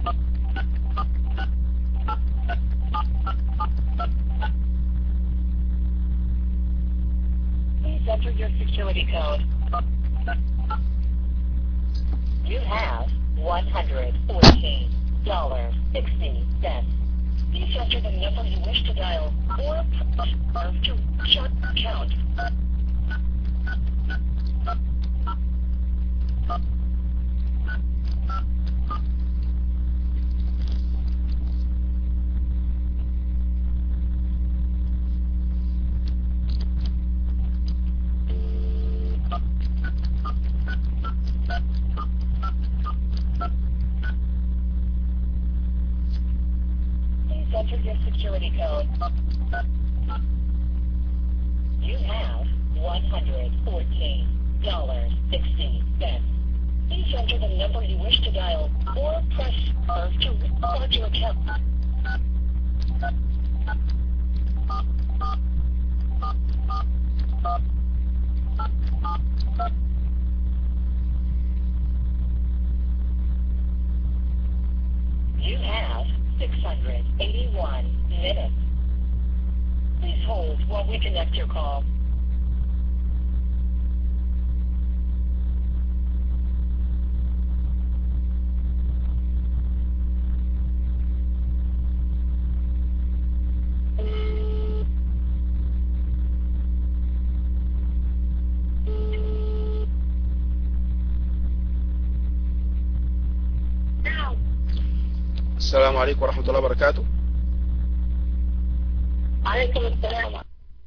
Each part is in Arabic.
Please enter your security code. You have $114.60. Please enter the number you wish to dial or press * to check account. Enter your security code. You have $114.60. Please enter the number you wish to dial or press * to restart your account. You have 681 minutes. Please hold while we connect your call. السلام عليكم ورحمة الله وبركاته. عليكم السلام.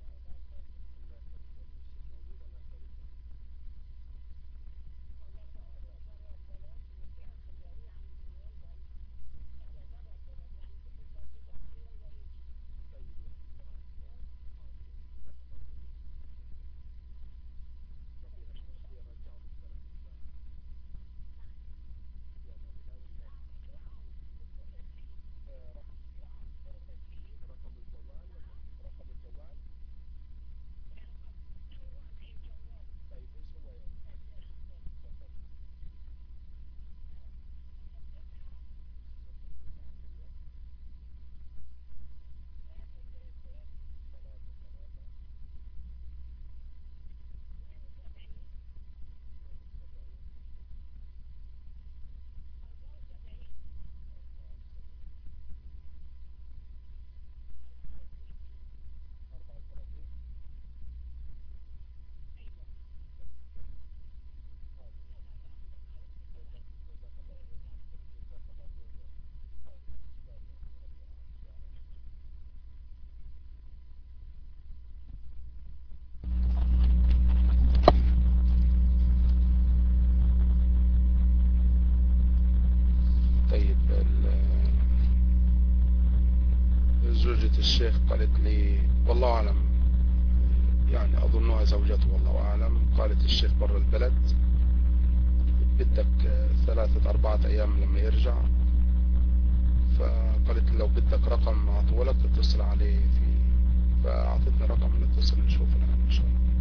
زوجة الشيخ قالت لي والله أعلم، يعني أظنها زوجته والله أعلم، قالت الشيخ برا البلد بدك 3-4 أيام لما يرجع، فقالت لي لو بدك رقم أعطولك تتصل عليه فيه، فأعطتني رقم نتصل نشوف الآن إن شاء الله.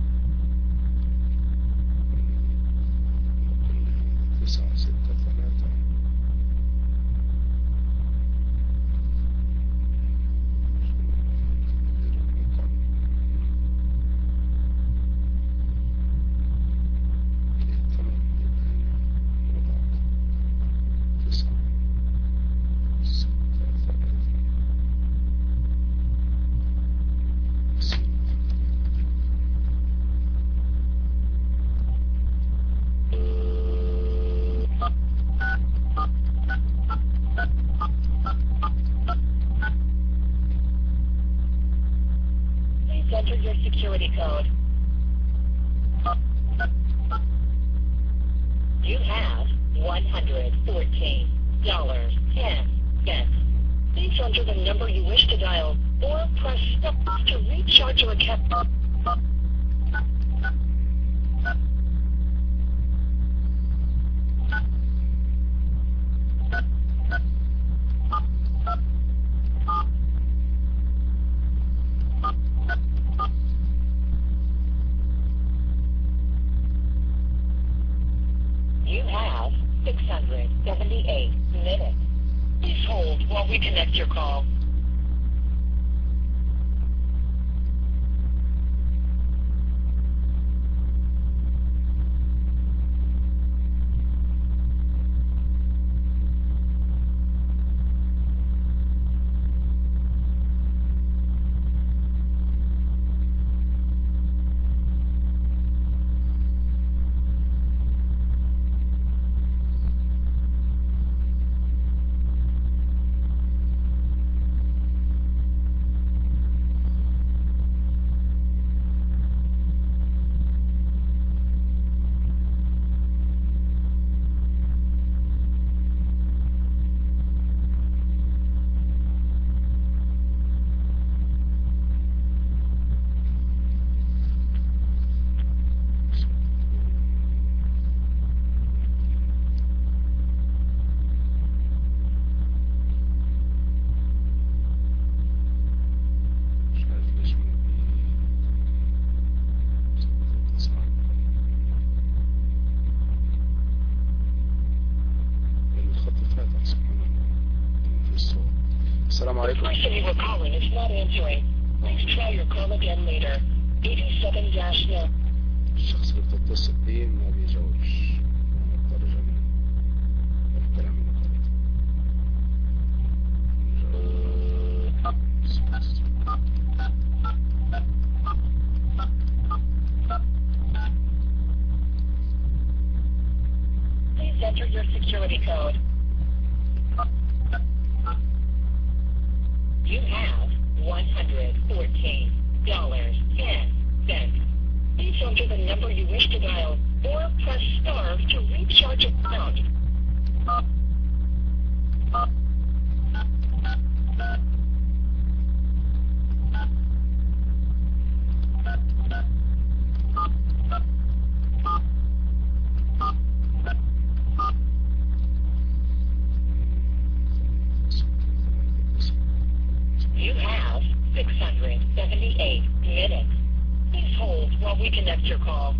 963 Enter your security code. You have $114.10. Please enter the number you wish to dial or press * to recharge your account. You have 678 minutes. Please hold while we connect your call. السلام عليكم. The person you were calling is not answering. Please try your call again later. 87-9. الشخص اللي بتتصل بيه ما بيجاوبش. الترجمة الكلام اللي قالته. Please enter your security code. You have $114.10. Please enter the number you wish to dial or press star to recharge your account. You have 678 minutes. Please hold while we connect your call.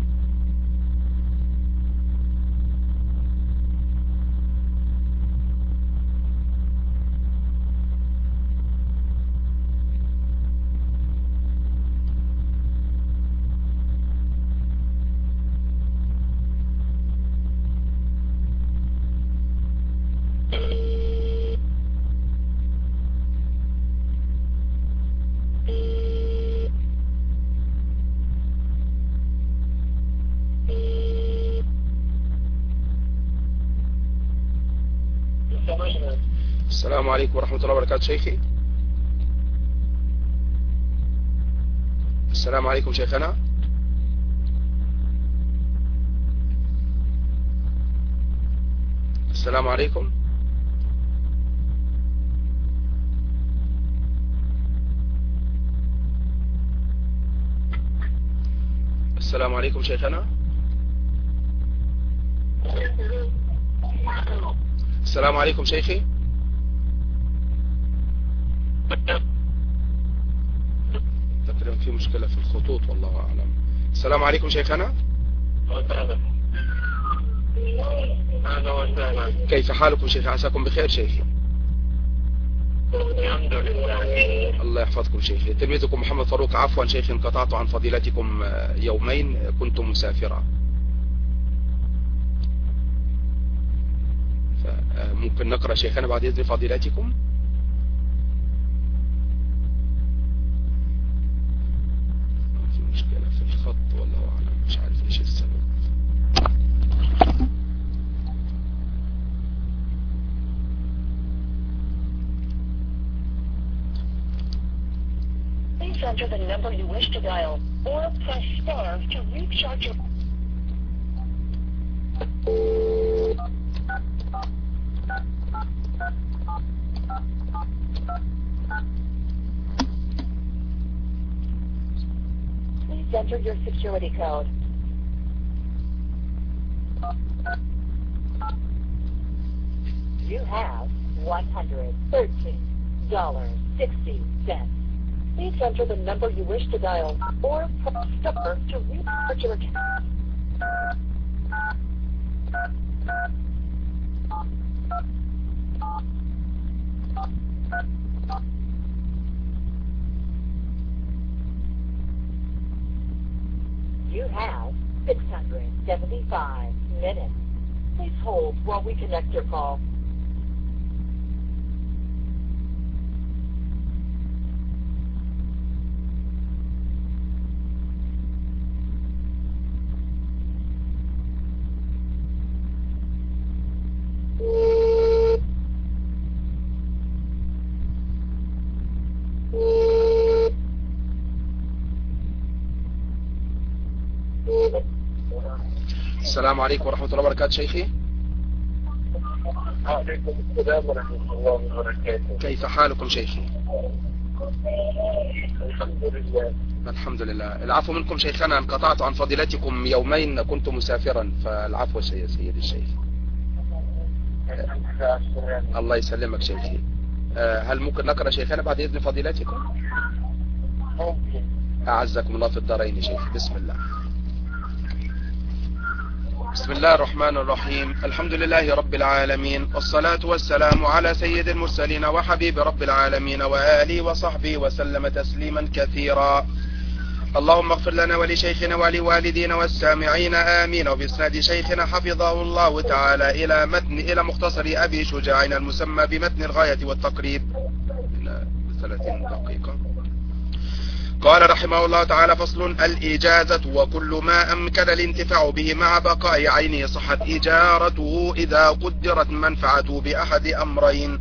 السلام عليكم ورحمة الله وبركاته شيخي. السلام عليكم شيخنا. السلام عليكم. السلام عليكم شيخنا. السلام عليكم شيخي. تقريبا في مشكلة في الخطوط والله أعلم. السلام عليكم شيخنا. كيف حالكم شيخي؟ عساكم بخير شيخي. الحمد لله. الله يحفظكم شيخي. تلميذكم محمد فاروق. عفوا شيخي انقطعت عن فضيلتكم يومين، كنت مسافرا، فممكن نقرأ شيخنا بعد إذن فضيلتكم. في مشكلة في الخط والله أعلم، مش عارف إيش السبب. Please enter the number you wish to dial or press star to recharge your... Please enter your security code. You have $113.60. Please enter the number you wish to dial or press star to recharge your account. 75 minutes. Please hold while we connect your call. السلام عليكم ورحمة الله وبركاته شيخي. وعليكم السلام ورحمة الله وبركاته. كيف حالكم شيخي؟ الحمد لله. الحمد لله. العفو منكم شيخنا، انقطعت عن فضيلتكم يومين، كنت مسافرا، فالعفو يا سيدي الشيخ. الله يسلمك شيخي. هل ممكن نقرأ شيخنا بعد إذن فضيلتكم؟ ممكن. أعزكم الله في الدارين شيخ. بسم الله. بسم الله الرحمن الرحيم. الحمد لله رب العالمين، والصلاة والسلام على سيد المرسلين وحبيب رب العالمين وآله وصحبه وسلم تسليما كثيرا. اللهم اغفر لنا ولشيخنا ولوالدينا والسامعين آمين. وبإسناد شيخنا حفظه الله تعالى إلى مختصر أبي شجاع المسمى بمتن الغاية والتقريب 30 دقيقة. قال رحمه الله تعالى: فصل: الإجازة وكل ما أمكن الانتفاع به مع بقاء عينه صحت إجارته إذا قدرت منفعته بأحد أمرين: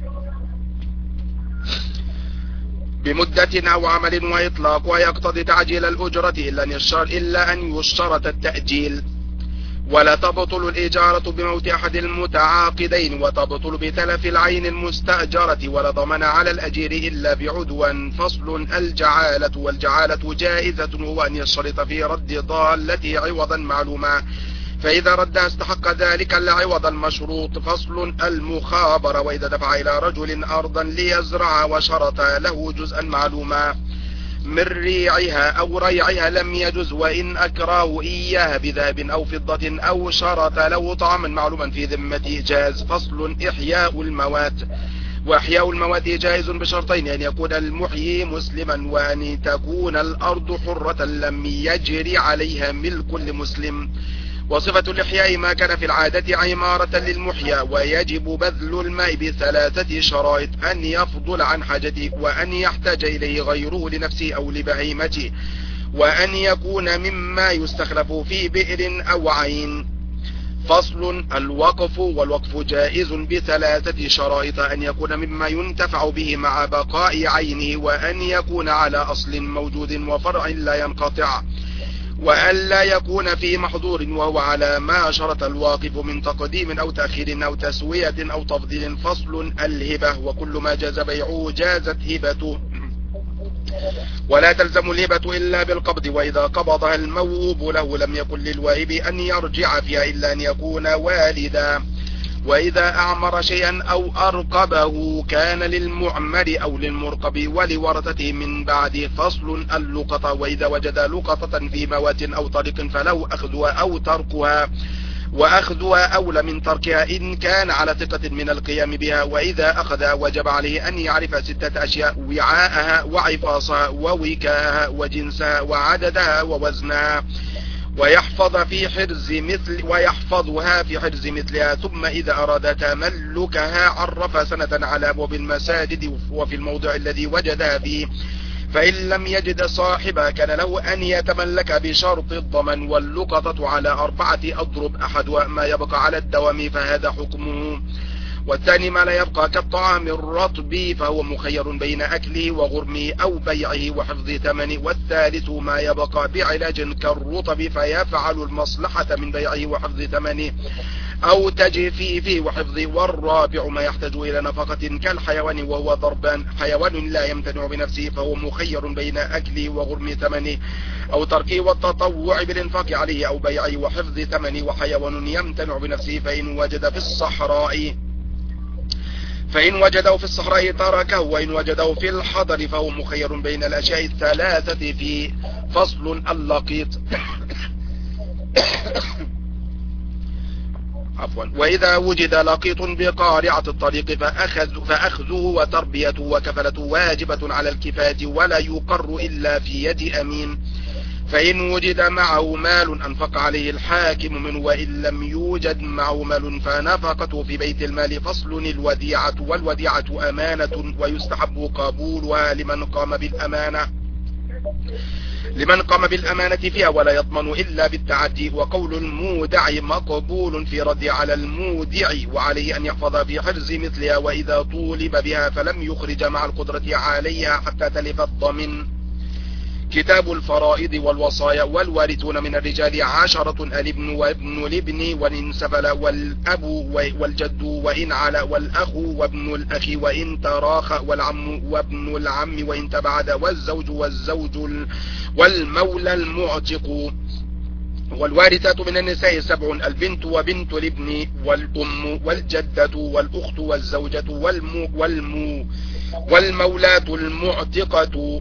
بمدة أو عمل وإطلاق، ويقتضي تعجيل الأجرة إلا أن يشترط التأجيل. ولا تبطل الإجارة بموت أحد المتعاقدين، وتبطل بتلف العين المستأجرة، ولا ضمن على الأجير إلا بعدوى. فصل: الجعالة. والجعالة جائزة، هو أن يشترط في رد ضالته عوضا معلوما، فإذا ردها استحق ذلك العوض المشروط. فصل: المخابرة. وإذا دفع إلى رجل أرضا ليزرع وشرط له جزءا معلوما من ريعها أو ريعها لم يجز، وإن أكراه إياها بذهب أو فضة أو شرط له طعاما معلوما في ذمته جاز. فصل: إحياء الموات. وإحياء الموات جائز بشرطين: أن يكون المحيي مسلما، وأن تكون الأرض حرة لم يجري عليها ملك لمسلم. وصفة الإحياء ما كان في العادة عمارة للمحيا، ويجب بذل الماء ب3 شرائط: أن يفضل عن حاجته، وأن يحتاج إليه غيره لنفسه أو لبهيمته، وأن يكون مما يستخلف في بئر أو عين. فصل: الوقف. والوقف جائز ب3 شرائط: أن يكون مما ينتفع به مع بقاء عينه، وأن يكون على أصل موجود وفرع لا ينقطع، وأن لا يكون فيه محظور، وهو على ما شرط الواقف من تقديم أو تأخير أو تسوية أو تفضيل. فصل: الهبة. وكل ما جاز بيعه جازت هبته، ولا تلزم الهبة إلا بالقبض، وإذا قبضها الموهوب له لم يكن للواهب أن يرجع فيها إلا أن يكون والدا. وإذا أعمر شيئا أو أرقبه كان للمعمر أو للمرقب ولورثته من بعد. فصل: اللقطة. وإذا وجد لقطة في موات أو طريق فله أخذها أو تركها، وأخذها أولى من تركها إن كان على ثقة من القيام بها. وإذا أخذها وجب عليه أن يعرف 6 أشياء: وعاءها وعفاصها ووكاءها وجنسها وعددها ووزنها، ويحفظها في حرز مثلها. ثم إذا أراد تملكها عرف سنة على أبواب المساجد وفي الموضع الذي وجدها فيه، فإن لم يجد صاحبها كان له أن يتملك بشرط الضمن. واللقطة على 4 أضرب، أحدها ما يبقى على الدوام فهذا حكمه، والثاني ما لا يبقى كالطعام الرطب فهو مخير بين أكله وغرمه أو بيعه وحفظ ثمنه، والثالث ما يبقى بعلاج كالرطب فيفعل المصلحة من بيعه وحفظ ثمنه أو تجفيفه وحفظه، والرابع ما يحتاج إلى نفقة كالحيوان وهو ضربان، حيوان لا يمتنع بنفسه فهو مخير بين أكله وغرم ثمنه أو تركه والتطوع بالإنفاق عليه أو بيعه وحفظ ثمنه، وحيوان يمتنع بنفسه فإن وجده في الصحراء تركه، وإن وجده في الحضر فهو مخير بين الأشياء الثلاثة في. فصل: اللقيط. عفوا. وإذا وجد لقيط بقارعة الطريق فأخذه وتربيته وكفلته واجبة على الكفاية ولا يقر إلا في يد أمين، فإن وجد معه مال أنفق عليه الحاكم منه، وإن لم يوجد معه مال فنفقته في بيت المال. فصل الوديعة. والوديعة أمانة ويستحب قبولها لمن قام بالأمانة فيها ولا يضمن إلا بالتعدي. وقول المودع مقبول في رد على المودع، وعليه أن يحفظ في حرز مثلها، وإذا طولب بها فلم يخرج مع القدرة عليها حتى تلف الضمن. كتاب الفرائض والوصايا. والوارثون من الرجال 10: الابن وابن الابن وإن سفل، والأب والجد وإن علا، والأخ وابن الأخ وإن تراخ، والعم وابن العم وإن تبعد، والزوج والمولى المعتق. والوارثات من النساء 7: البنت وبنت الابن والأم والجدة والأخت والزوجة والمولاة المعتقة.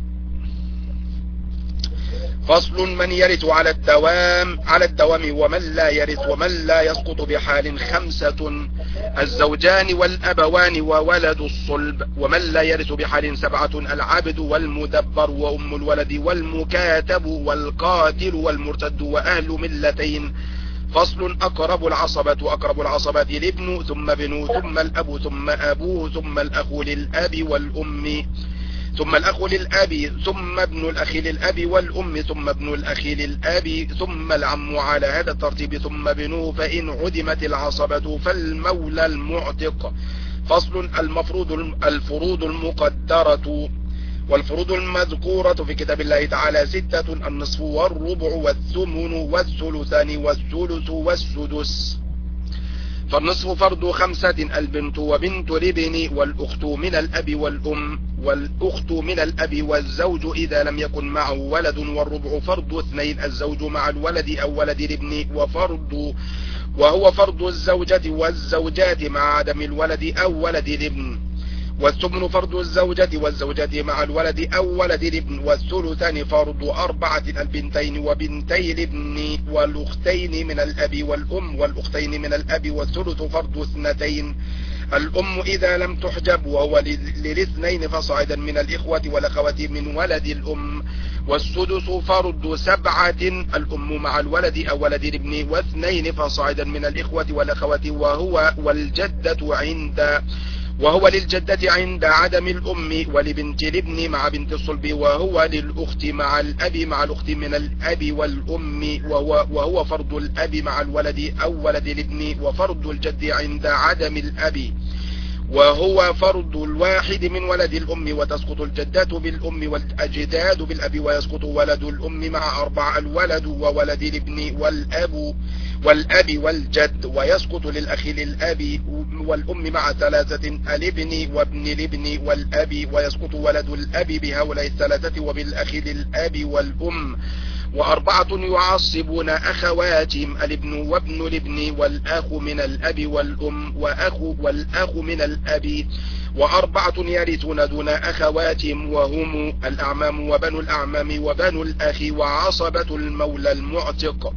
فصل من يرث على الدوام ومن لا يرث ومن لا يسقط بحال 5: الزوجان والأبوان وولد الصلب. ومن لا يرث بحال 7: العبد والمدبر وأم الولد والمكاتب والقاتل والمرتد وأهل ملتين. فصل أقرب العصبة الابن ثم ابنه ثم الأب ثم أبوه ثم الأخ للأب والأم ثم الأخ للأب ثم ابن الأخ للأب والأم ثم ابن الأخ للأب ثم العم على هذا الترتيب ثم ابنه. فإن عدمت العصبة فالمولى المعتق. فصل الفروض المقدرة. والفروض المذكورة في كتاب الله تعالى 6: النصف والربع والثمن والثلثان والثلث والسدس. فالنصف فرض 5: البنت وبنت الابن والأخت من الأب والأم والأخت من الأب والزوج إذا لم يكن معه ولد. والربع فرض 2: الزوج مع الولد أو ولد الابن وهو فرض الزوجة والزوجات مع عدم الولد أو ولد الابن. والثمن فرض الزوجة والزوجات مع الولد أو ولد الابن. والثلثان فرض 4: البنتين وبنتي الابن والأختين من الأب والأم والأختين من الأب. والثلث فرض 2: الأم إذا لم تحجب وهو للاثنين فصاعدا من الإخوة والأخوات من ولد الأم. والسدس فرض 7: الأم مع الولد أو ولد الابن واثنين فصاعدا من الإخوة والأخوات وهو للجدة عند عدم الأم، ولبنت الابن مع بنت الصلب، وهو للأخت مع الأب مع الأخت من الأب والأم، وهو فرض الأب مع الولد أو ولد الابن. وفرض الجد عند عدم الأب وهو فرض الواحد من ولد الأم. وتسقط الجدات بالأم والأجداد بالأب. ويسقط ولد الأم مع 4: الولد وولد الابن والأب والجد. ويسقط للأخ للأب والأم مع 3: الابن وابن الابن والأب. ويسقط ولد الأب بهؤلاء 3 وبالأخ للأب والأم. 4 يعصبون أخواتهم: الابن وابن الابن والأخ من الأب والأم والأخ من الأب. 4 يرثون دون أخواتهم وهم الأعمام وبنو الأعمام وبنو الأخ وعصبة المولى المعتق.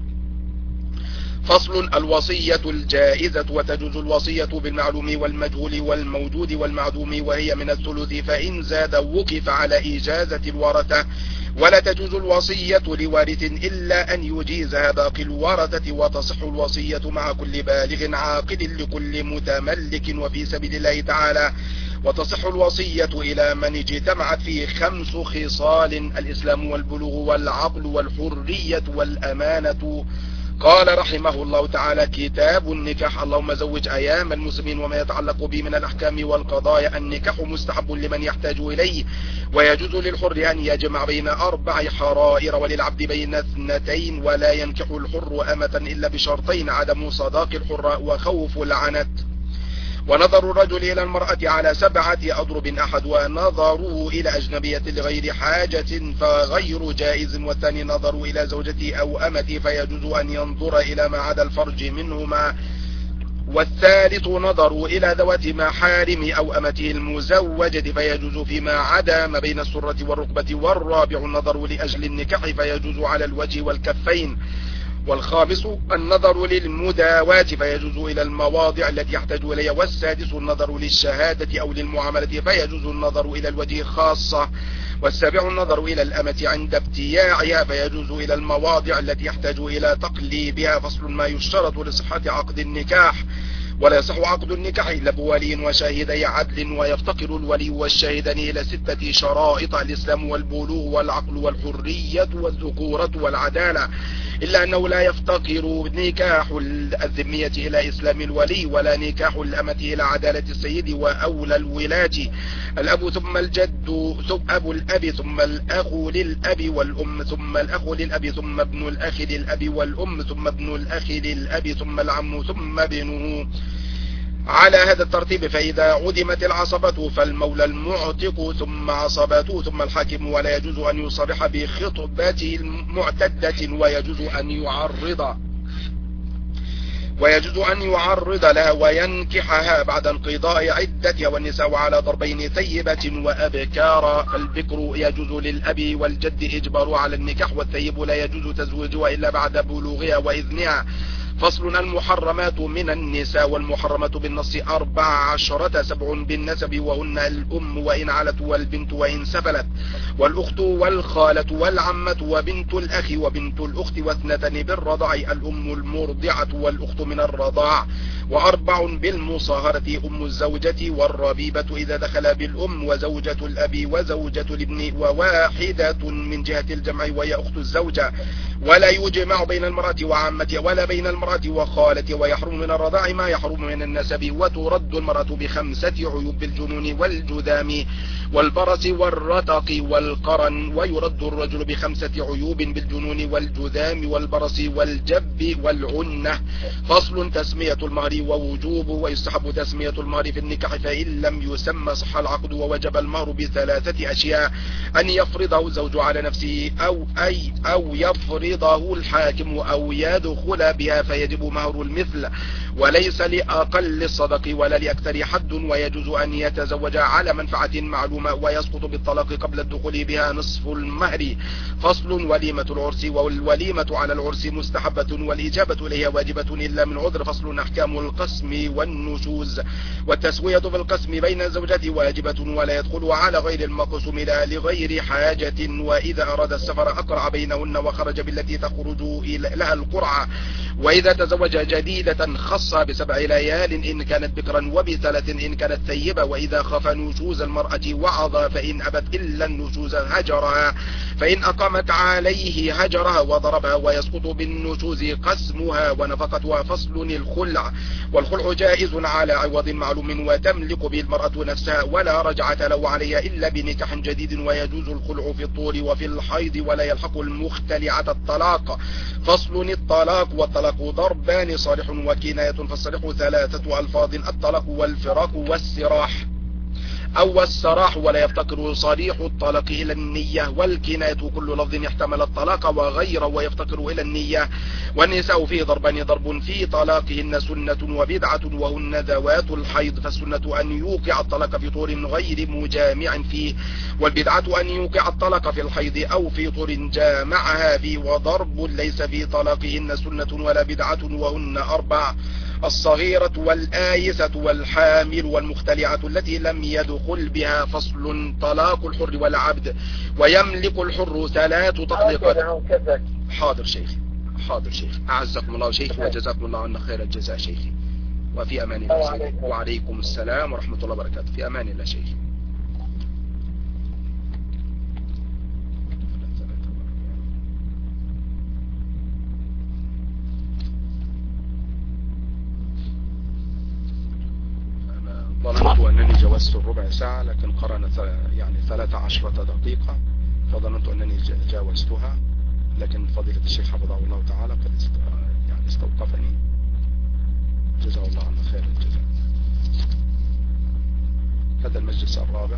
فصل الوصية الجائزة. وتجوز الوصية بالمعلوم والمجهول والموجود والمعدوم وهي من الثلث، فإن زاد وقف على إجازة الورثة. ولا تجوز الوصية لوارث إلا أن يجيزها باقي الورثة. وتصح الوصية مع كل بالغ عاقل لكل متملك وفي سبيل الله تعالى. وتصح الوصية إلى من اجتمعت فيه 5 خصال: الإسلام والبلوغ والعقل والحرية والأمانة. قال رحمه الله تعالى: كتاب النكاح. اللهم زوج أيام المسلمين وما يتعلق به من الأحكام والقضايا. النكاح مستحب لمن يحتاج إليه، ويجوز للحر أن يجمع بين 4 حرائر وللعبد بين 2، ولا ينكح الحر أمة إلا بشرطين: عدم صداق الحر وخوف العنت. ونظر الرجل إلى المرأة على 7 أضرب أحد، ونظره إلى أجنبية لغير حاجة فغير جائز. والثاني نظر إلى زوجته أو أمته فيجوز أن ينظر إلى ما عدا الفرج منهما. والثالث نظر إلى ذوات محارم أو أمته المزوجة فيجوز فيما عدا ما بين السرة والركبة. والرابع النظر لأجل النكاح فيجوز على الوجه والكفين. والخامس النظر للمداواة فيجوز إلى المواضع التي يحتاج إليها. والسادس النظر للشهادة أو للمعاملة فيجوز النظر إلى الوجه خاصة. والسابع النظر إلى الأمة عند ابتياعها فيجوز إلى المواضع التي يحتاج إلى تقليبها. فصل ما يشترط لصحة عقد النكاح ولا يصح عقد النكاح إلا بولي وشاهدي عدل ويفتقر الولي والشاهدان إلى 6 شرائط: الإسلام والبلوغ والعقل والحرية والذكورة والعدالة، إلا أنه لا يفتقر نكاح الذمية إلى إسلام الولي ولا نكاح الأمة إلى عدالة السيد وأولى الولاة: الأب ثم الجد ثم أبو الأب ثم الأخ للأب والأم ثم الأخ للأب ثم ابن الأخ للأب والأم ثم ابن الأخ للأب ثم العم ثم ابنه على هذا الترتيب. فإذا عدمت العصبة فالمولى المعتق ثم عصباته ثم الحاكم، ولا يجوز أن يصرح بخطبته المعتدة ويجوز أن يعرض لها وينكحها بعد انقضاء عدتها. والنساء على ضربين: ثيبة وأبكار. فالبكر يجوز للأب والجد إجبار على النكاح، والثيب لا يجوز تزويجها إلا بعد بلوغها وإذنها. فصل: المحرمات من النساء والمحرمات بالنص 14: 7 بالنسب وهن الأم وإن علت والبنت وإن سفلت والأخت والخالة والعمة وبنت الأخ وبنت الأخت واثنتان بالرضع: الأم المرضعة والأخت من الرضاع. 4 بالمصاهرة: أم الزوجة والربيبة إذا دخل بالأم وزوجة الأب وزوجة الابن وواحدة من جهة الجمع وهي أخت الزوجة. ولا يجمع بين المرأة وعمتها ولا بين المرأة وخالتها. ويحرم من الرضاع ما يحرم من النسب. وترد المرأة ب5 عيوب: بالجنون والجذام والبرص والرتق والقرن. ويرد الرجل ب5 عيوب: بالجنون والجذام والبرص والجب والعنة. فصل: تسمية المهر ووجوبه. ويستحب تسمية المهر في النكاح فإن لم يسمى صح العقد. ووجب المهر ب3 أشياء: أن يفرضه الزوج على نفسه أو يفرضه الحاكم أو يدخل بها فيجب مهر المثل، وليس لأقل الصدق ولا لأكثر حد. ويجوز أن يتزوج على منفعة معلومة، ويسقط بالطلاق قبل الدخول بها نصف المهر. فصل: وليمة العرس. والوليمة على العرس مستحبة والإجابة إليها واجبة إلا من عذر. فصل: أحكام القسم والنشوز. والتسوية في القسم بين الزوجات واجبة ولا يدخل على غير المقسوم لها لغير حاجة. وإذا أراد السفر أقرع بينهن وخرج بالتي تخرج لها القرعة. وإذا تزوج جديدة خص ب7 ليال إن كانت بكرا وب3 إن كانت ثيبة. وإذا خاف نشوز المرأة وعظ، فإن أبت إلا النشوز هجرها، فإن أقامت عليه هجرها وضربها. ويسقط بالنشوز قسمها ونفقتها. فصل: الخلع. والخلع جائز على عوض معلوم وتملك به المرأة نفسها ولا رجعة له عليها إلا بنكاح جديد. ويجوز الخلع في الطول وفي الحيض ولا يلحق المختلعة الطلاق. فصل: الطلاق. والطلاق ضربان: صالح وكناية. فالصالح 3 ألفاظ: الطلاق والفراق والسراح أو السراح. ولا يفتقر صريح الطلاق إلى النية. والكناية كل لفظ يحتمل الطلاق وغيره ويفتقر إلى النية. والنساء فيه ضربان: ضرب في طلاقهن سنة وبدعة وهن ذوات الحيض. فالسنة أن يوقع الطلاق في طور غير مجامع فيه، والبدعة أن يوقع الطلاق في الحيض أو في طور جامعها فيه. وضرب ليس في طلاقهن سنة ولا بدعة وهن 4: الصغيرة والآيسة والحامل والمختلعة التي لم يدخل بها. فصل: طلاق الحر والعبد. ويملك الحر 3 تطليقات. حاضر شيخي، حاضر شيخي، أعزكم الله شيخي وجزاكم الله عنا خير الجزاء شيخي. وفي أمان الله شيخي. وعليكم السلام ورحمة الله وبركاته. في أمان الله شيخي. ظننت أنني جاوزت الربع ساعة، لكن قرن يعني 13 دقيقة، فظننت أنني جاوزتها، لكن فضيلة الشيخ حفظه الله تعالى قد يعني استوقفني، جزاه الله عنا خير الجزاء. هذا المجلس الرابع.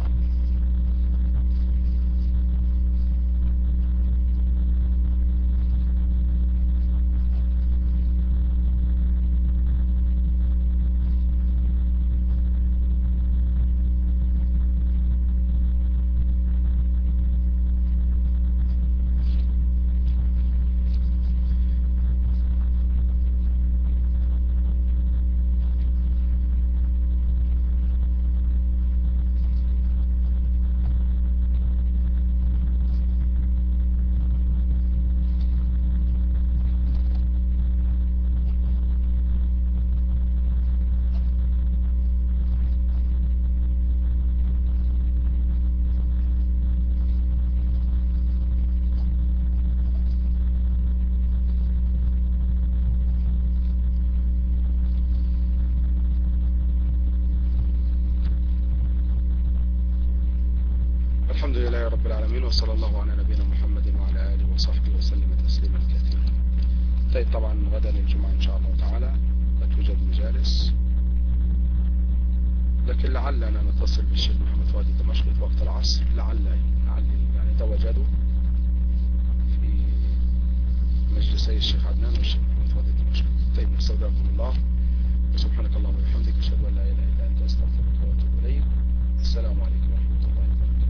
الحمد لله رب العالمين، وصلى الله على نبينا محمد وعلى آله وصحبه وسلم تسليما كثيرا. طيب طبعا غدا الجمعة إن شاء الله تعالى لا توجد مجالس، لكن لعلنا نتصل بالشيخ محمد فؤاد الدمشقي في وقت العصر، لعل يعني تواجدوا في مجلسي الشيخ عدنان والشيخ محمد فؤاد الدمشقي. طيب نستودعكم الله، وسبحانك اللهم وبحمدك أشهد أن لا إله إلا أنت أستغفرك وأتوب إليك. السلام عليكم ورحمة الله وبركاته.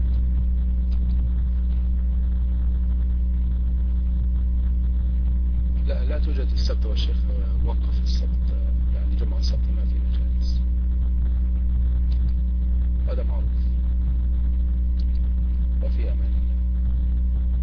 لا توجد السبت، والشيخ وقف السبت، يعني جمعة السبت ما في مجالس، هذا معروف.